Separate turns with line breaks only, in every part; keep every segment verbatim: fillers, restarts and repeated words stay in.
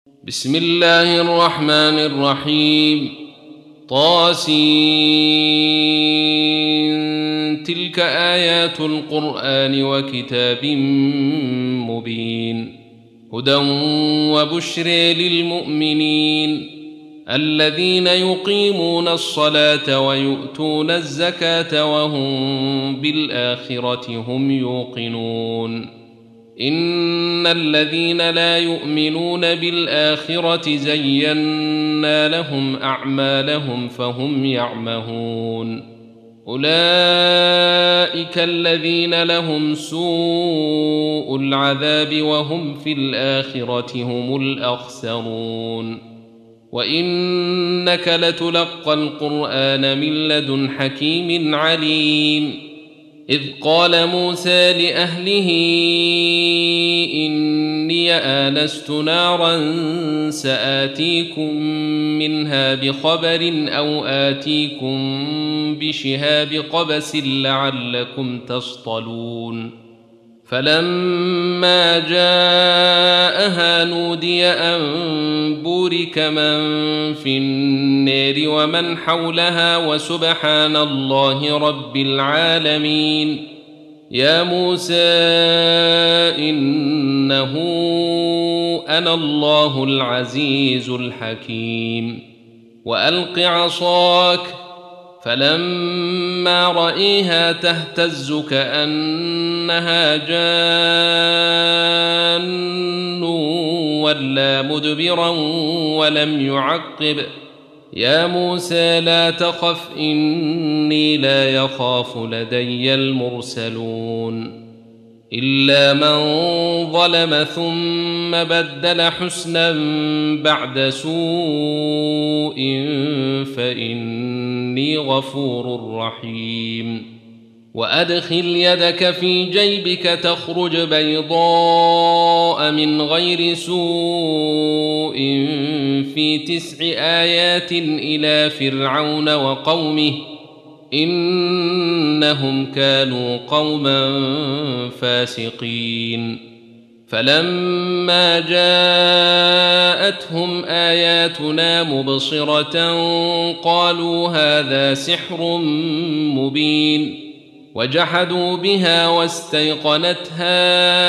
بسم الله الرحمن الرحيم. طاسين تلك آيات القرآن وكتاب مبين هدى وبشر للمؤمنين الذين يقيمون الصلاة ويؤتون الزكاة وهم بالآخرة هم يوقنون. إن الذين لا يؤمنون بالآخرة زينا لهم أعمالهم فهم يعمهون. أولئك الذين لهم سوء العذاب وهم في الآخرة هم الأخسرون. وإنك لتلقى القرآن من لدن حكيم عليم. إذ قال موسى لأهله إني آنست نارا سآتيكم منها بخبر أو آتيكم بشهاب قبس لعلكم تصطلون. فلما جاءها نودي أن بورك من في النار ومن حولها وسبحان الله رب العالمين. يا موسى إنه أنا الله العزيز الحكيم. وألق عصاك فلما رأيها تهتز كأنها جان ولا مدبرا ولم يعقب. يا موسى لا تخف إني لا يخاف لدي المرسلون. إلا من ظلم ثم بدل حسنا بعد سوء فإني غفور رحيم. وأدخل يدك في جيبك تخرج بيضاء من غير سوء في تسع آيات إلى فرعون وقومه إنهم كانوا قوما فاسقين. فلما جاءتهم آياتنا مبصرة قالوا هذا سحر مبين. وجحدوا بها واستيقنتها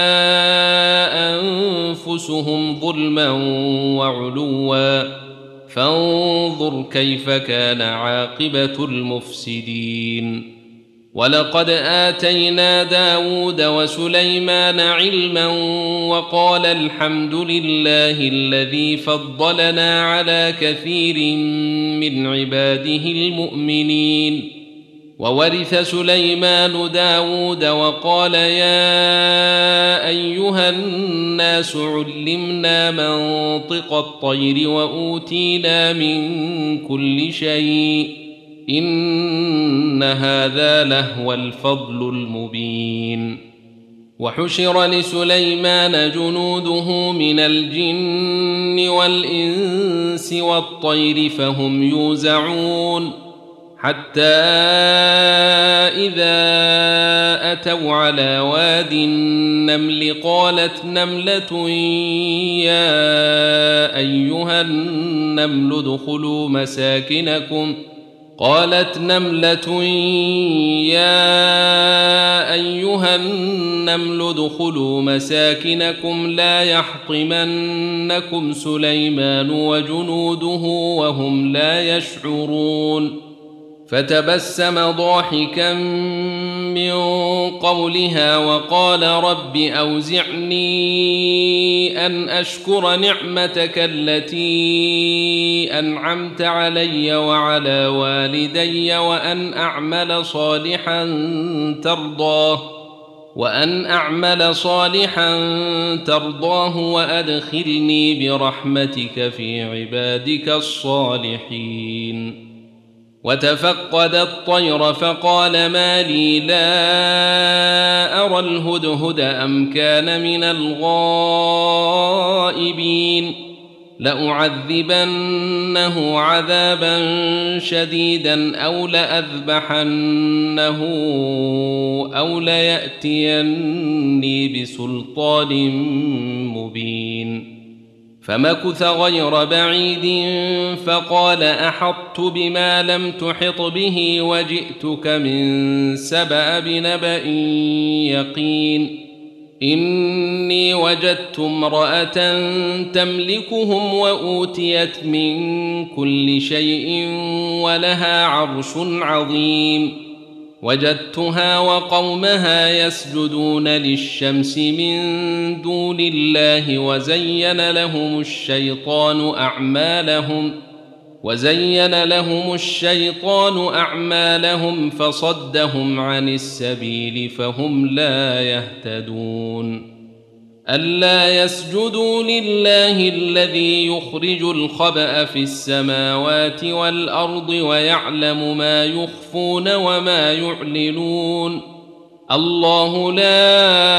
أنفسهم ظلما وعلوا فانظر كيف كان عاقبة المفسدين. ولقد آتينا داود وسليمان علما وقال الحمد لله الذي فضلنا على كثير من عباده المؤمنين. وورث سليمان داود وقال يا أيها الناس علمنا منطق الطير وأوتينا من كل شيء إن هذا لهو الفضل المبين. وحشر لسليمان جنوده من الجن والإنس والطير فهم يوزعون حتى إذا أتوا على واد النمل قالت نملة يا أيها النمل ادخلوا مساكنكم قالت نملة يا أيها النمل ادخلوا مساكنكم لا يحطمنكم سليمان وجنوده وهم لا يشعرون. فتبسم ضاحكا من قولها وقال رب أوزعني أن أشكر نعمتك التي أنعمت علي وعلى والدي وأن أعمل صالحا ترضاه وأن أعمل صالحا ترضاه وأدخلني برحمتك في عبادك الصالحين. وتفقد الطير فقال ما لي لا أرى الهدهد أم كان من الغائبين. لأعذبنه عذابا شديدا أو لأذبحنه أو ليأتيني بسلطان مبين. فمكث غير بعيد فقال أحطت بما لم تحط به وجئتك من سبأ بنبأ يقين إني وجدت امرأة تملكهم وأوتيت من كل شيء ولها عرش عظيم وجدتها وقومها يسجدون للشمس من دون الله وزين لهم الشيطان أعمالهم وزين لهم الشيطان أعمالهم فصدهم عن السبيل فهم لا يهتدون ألا يسجدوا لله الذي يخرج الخبأ في السماوات والأرض ويعلم ما يخفون وما يعلنون الله لا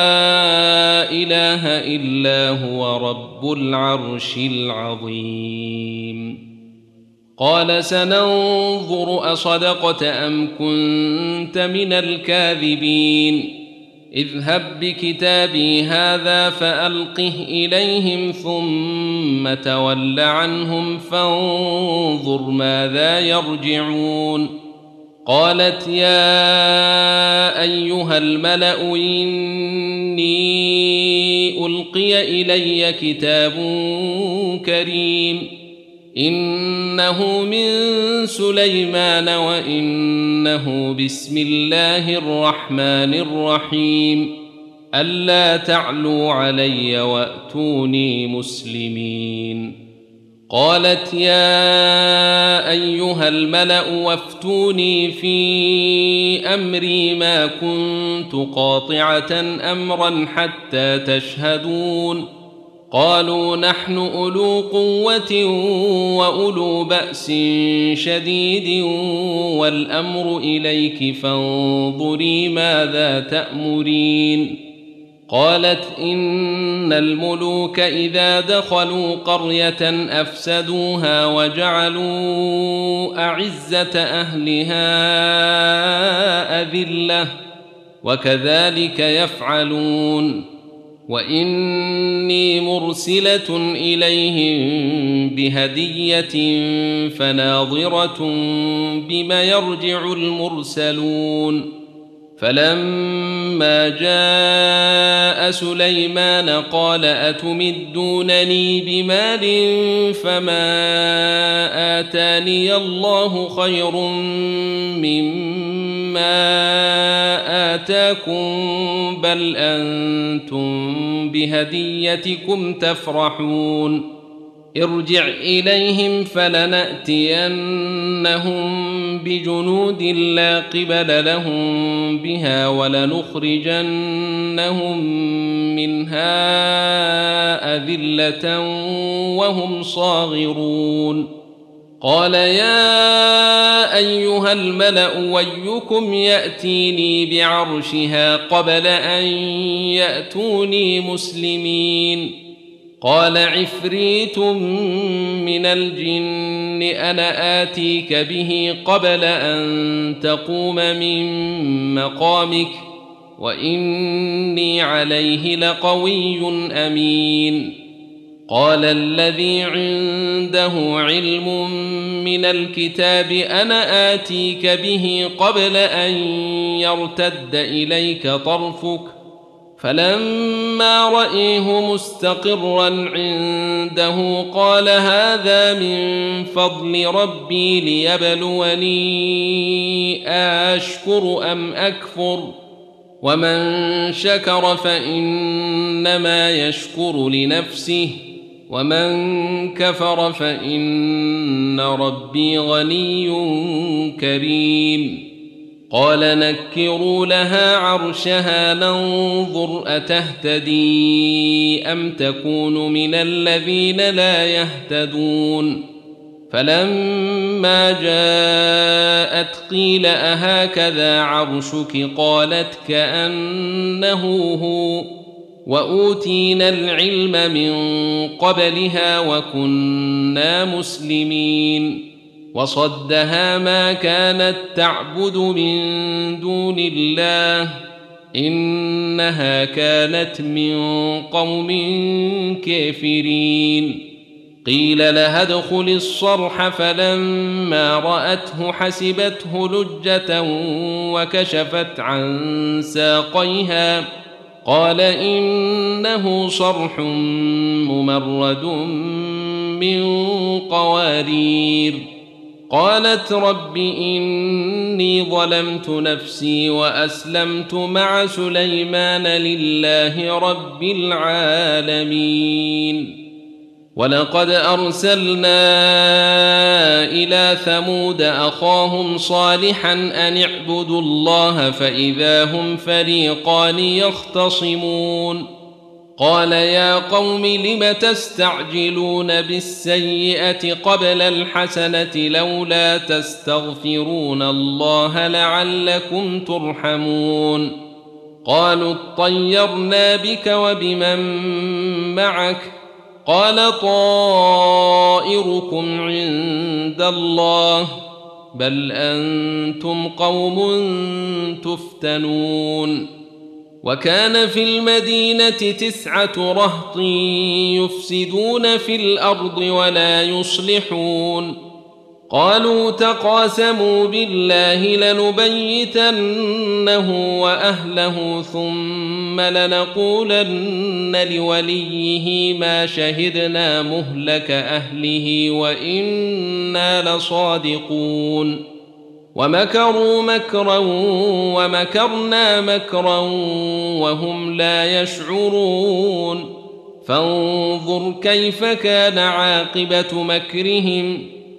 إله إلا هو رب العرش العظيم قال سننظر أصدقت أم كنت من الكاذبين اذهب بكتابي هذا فألقه إليهم ثم تول عنهم فانظر ماذا يرجعون قالت يا أيها الملأ إني ألقي إلي كتاب كريم إنه من سليمان وإنه بسم الله الرحمن الرحيم ألا تعلوا علي وأتوني مسلمين قالت يا أيها الملأ وافتوني في أمري ما كنت قاطعة أمرا حتى تشهدون قالوا نحن أولو قوة وأولو بأس شديد والأمر إليك فانظري ماذا تأمرين قالت إن الملوك إذا دخلوا قرية أفسدوها وجعلوا أعزة أهلها أذلة وكذلك يفعلون وإني مرسلة إليهم بهدية فناظرة بما يرجع المرسلون فلما جاء سليمان قال أتمدونني بمال فما آتاني الله خير مما آتاكم بل أنتم بهديتكم تفرحون ارجع إليهم فلنأتينهم بجنود لا قبل لهم بها ولنخرجنهم منها أذلة وهم صاغرون قال يا أيها الملأ ويكم يأتيني بعرشها قبل أن يأتوني مسلمين قال عفريت من الجن أنا آتيك به قبل أن تقوم من مقامك وإني عليه لقوي أمين قال الذي عنده علم من الكتاب أنا آتيك به قبل أن يرتد إليك طرفك فلما رأيه مستقرا عنده قال هذا من فضل ربي ليبلوني أشكر أم أكفر ومن شكر فإنما يشكر لنفسه ومن كفر فإن ربي غني كريم قال نكروا لها عرشها ننظر أتهتدي أم تكون من الذين لا يهتدون فلما جاءت قيل أهكذا عرشك قالت كأنه هو وأوتينا العلم من قبلها وكنا مسلمين وصدها ما كانت تعبد من دون الله إنها كانت من قوم كافرين قيل لها ادخل الصرح فلما رأته حسبته لجة وكشفت عن ساقيها قال إنه صرح ممرد من قوارير قالت رب إني ظلمت نفسي وأسلمت مع سليمان لله رب العالمين ولقد أرسلنا إلى ثمود أخاهم صالحا أن اعبدوا الله فإذا هم فريقان يختصمون قال يا قوم لم تستعجلون بالسيئة قبل الحسنة لولا تستغفرون الله لعلكم ترحمون قالوا اطيرنا بك وبمن معك قال طائركم عند الله بل أنتم قوم تفتنون وكان في المدينة تسعة رهط يفسدون في الأرض ولا يصلحون قالوا تقاسموا بالله لنبيتنه وأهله ثم لنقولن لوليه ما شهدنا مهلك أهله وإنا لصادقون ومكروا مكرا ومكرنا مكرا وهم لا يشعرون فانظر كيف كان عاقبة مكرهم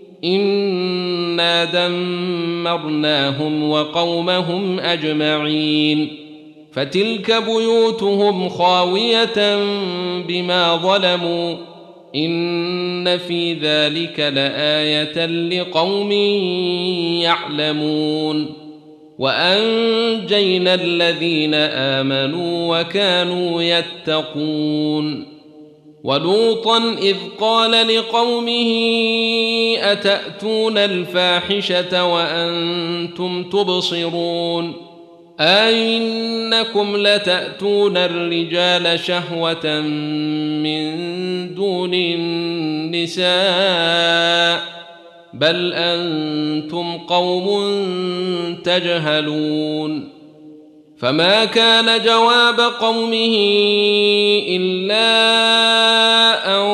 إنا دمرناهم وقومهم أجمعين فتلك بيوتهم خاوية بما ظلموا إن في ذلك لآية لقوم يعلمون وأنجينا الذين آمنوا وكانوا يتقون ولوطا إذ قال لقومه أتأتون الفاحشة وأنتم تبصرون أئنكم لتأتون الرجال شهوة من دون النساء بل أنتم قوم تجهلون فما كان جواب قومه إلا أن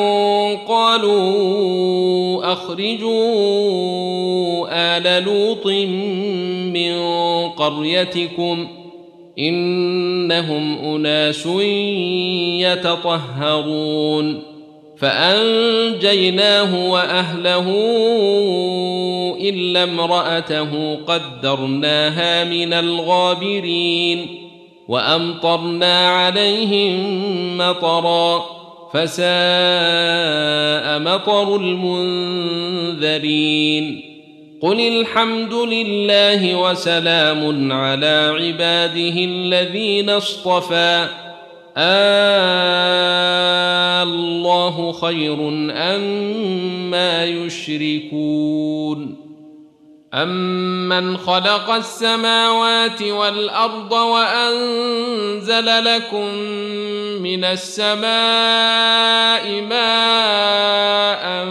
قالوا أخرجوا آل لوط من قريتكم إنهم أناس يتطهرون فأنجيناه وأهله إلا امرأته قدرناها من الغابرين وأمطرنا عليهم مطرا فساء مطر المنذرين قل الحمد لله وسلام على عباده الذين اصطفى الله خير أما يشركون أمن خلق السماوات والأرض وأنزل لكم من السماء ماء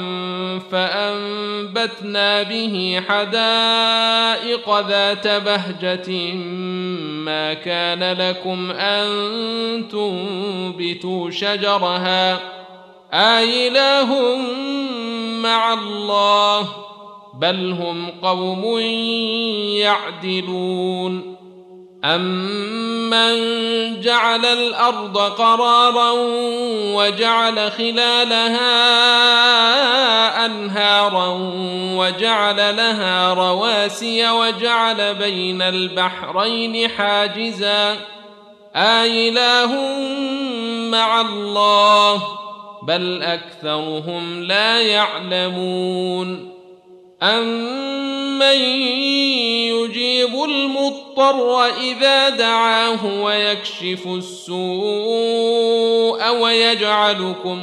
فأنبتنا به حدائق ذات بهجة ما كان لكم أن تنبتوا شجرها آإله مع الله بل هم قوم يعدلون أمن جعل الأرض قرارا وجعل خلالها أنهارا وجعل لها رواسي وجعل بين البحرين حاجزا آإله مع الله بل أكثرهم لا يعلمون أمن يجيب المضطر إذا دعاه ويكشف السوء ويجعلكم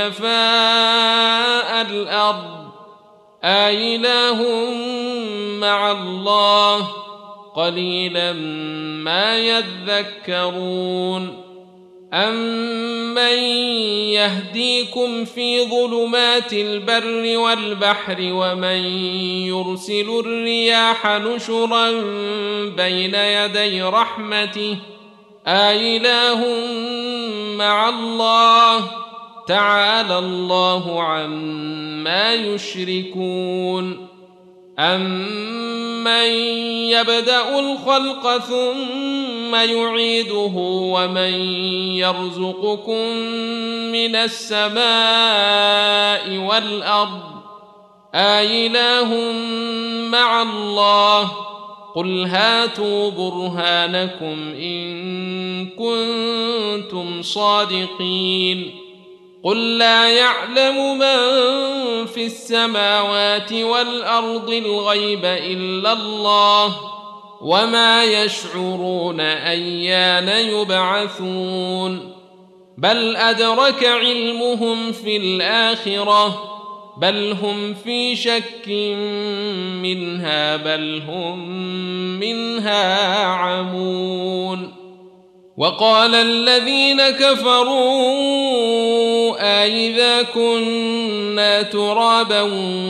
خلفاء الأرض آإله مع الله قليلا ما يذكرون أَمَّن يَهْدِيكُمْ فِي ظُلُمَاتِ الْبَرِّ وَالْبَحْرِ وَمَن يُرْسِلُ الرِّيَاحَ نُشُرًا بَيْنَ يَدَيْ رَحْمَتِهِ أَإِلَٰهٌ مَّعَ اللَّهِ تَعَالَى اللَّهُ عَمَّا يُشْرِكُونَ أَمَّن يَبْدَأُ الْخَلْقَ ثُمَّ يُعِيدُهُ وَمَن يَرْزُقُكُم مِّنَ السَّمَاءِ وَالْأَرْضِ أَإِلَٰهٌ مَّعَ اللَّهِ قُلْ هَاتُوا بُرْهَانَكُمْ إِن كُنتُمْ صَادِقِينَ قُل لَّا يَعْلَمُ مَن فِي السَّمَاوَاتِ وَالْأَرْضِ الْغَيْبَ إِلَّا اللَّهُ وَمَا يَشْعُرُونَ أَيَّانَ يُبْعَثُونَ بَلْ أَدْرَكَ عِلْمُهُمْ فِي الْآخِرَةِ بَلْ هُمْ فِي شَكٍّ مِّنْهَا بَلْ هُمْ مِنْهَا عَمُونَ وقال الذين كفروا أَإِذَا كُنَّا تُرَابًا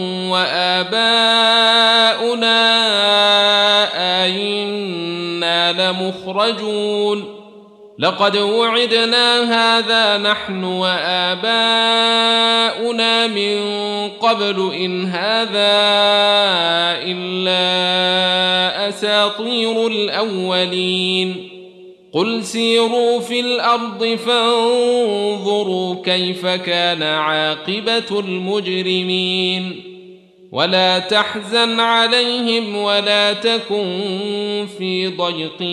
وَآبَاؤُنَا أَإِنَّا لَمُخْرَجُونَ لقد وعدنا هذا نحن وآباؤنا من قبل إن هذا إلا أساطير الأولين قل سيروا في الأرض فانظروا كيف كان عاقبة المجرمين ولا تحزن عليهم ولا تكن في ضيق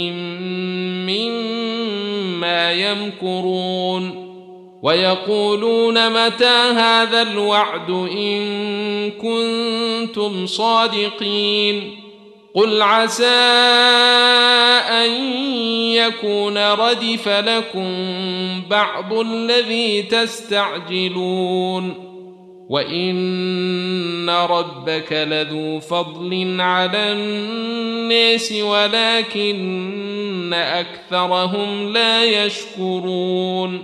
مما يمكرون ويقولون متى هذا الوعد إن كنتم صادقين قل عسى أن يكون ردف لكم بعض الذي تستعجلون وإن ربك لذو فضل على الناس ولكن أكثرهم لا يشكرون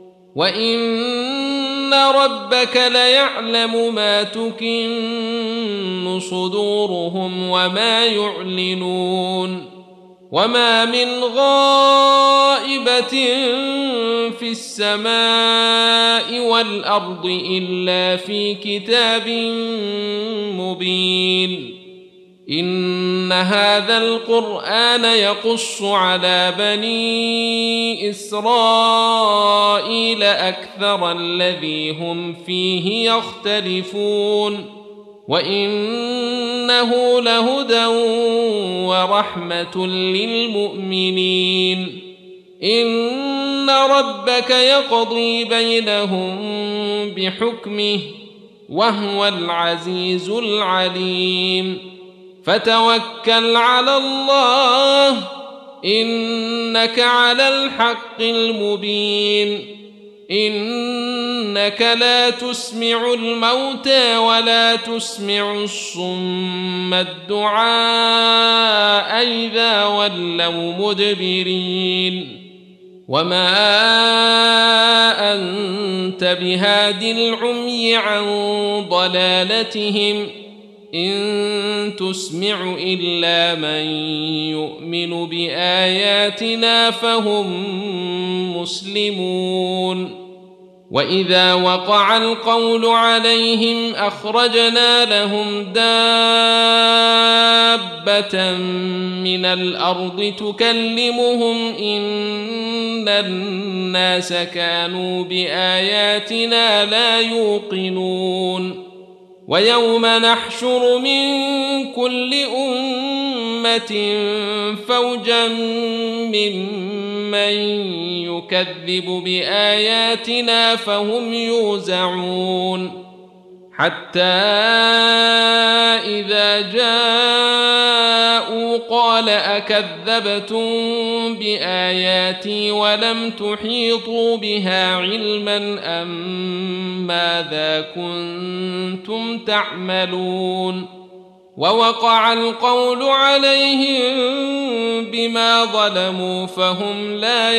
وإن ربك ليعلم ما تكن صدورهم وما يعلنون وما من غائبة في السماء والأرض إلا في كتاب مبين إن هذا القرآن يقص على بني إسرائيل أكثر الذي هم فيه يختلفون وإنه لهدى ورحمة للمؤمنين إن ربك يقضي بينهم بحكمه وهو العزيز العليم فتوكل على الله إنك على الحق المبين إنك لا تسمع الموتى ولا تسمع الصم الدعاء إذا ولوا مدبرين وما أنت بهاد العمي عن ضلالتهم إن تسمع إلا من يؤمن بآياتنا فهم مسلمون وإذا وقع القول عليهم أخرجنا لهم دابة من الأرض تكلمهم إن الناس كانوا بآياتنا لا يوقنون ويوم نحشر من كل أمة فوجا ممن يكذب بآياتنا فهم يوزعون حتى إذا جاءوا قال أكذبتم بآياتي ولم تحيطوا بها علما أم ماذا كنتم تعملون ووقع القول عليهم بما ظلموا فهم لا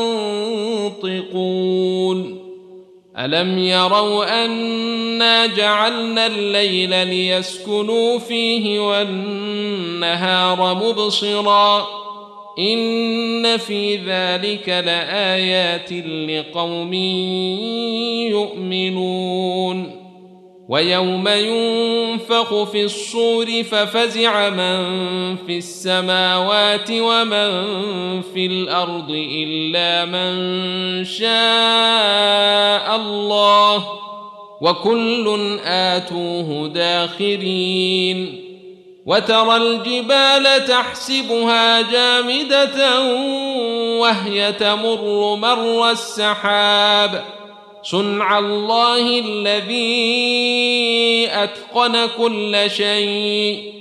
ينطقون ألم يروا أنا جعلنا الليل ليسكنوا فيه والنهار مبصرا إن في ذلك لآيات لقوم يؤمنون ويوم ينفخ في الصور ففزع من في السماوات ومن في الأرض إلا من شاء الله وكل آتوه داخرين وترى الجبال تحسبها جامدة وهي تمر مر السحاب صنع الله الذي أتقن كل شيء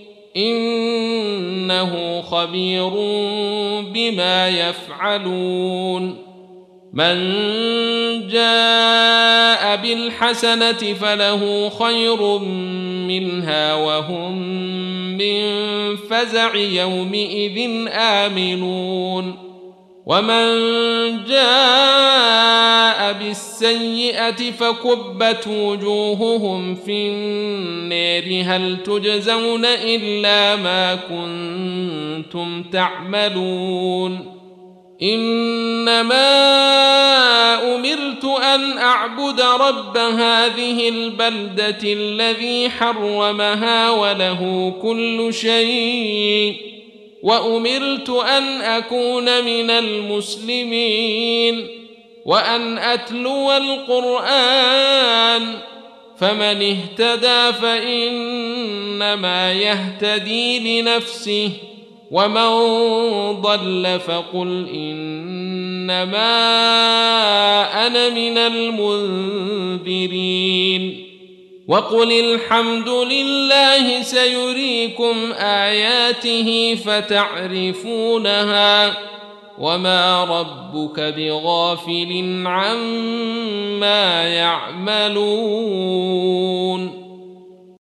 إنه خبير بما يفعلون من جاء بالحسنة فله خير منها وهم من فزع يومئذ آمنون ومن جاء بالسيئة فكبت وجوههم في النار هل تجزون إلا ما كنتم تعملون إنما أمرت أن أعبد رب هذه البلدة الذي حرمها وله كل شيء وأمرت أن أكون من المسلمين وأن أتلو القرآن فمن اهتدى فإنما يهتدي لنفسه ومن ضل فقل إنما أنا من المنذرين وقل الحمد لله سيريكم آياته فتعرفونها وما ربك بغافل عما يعملون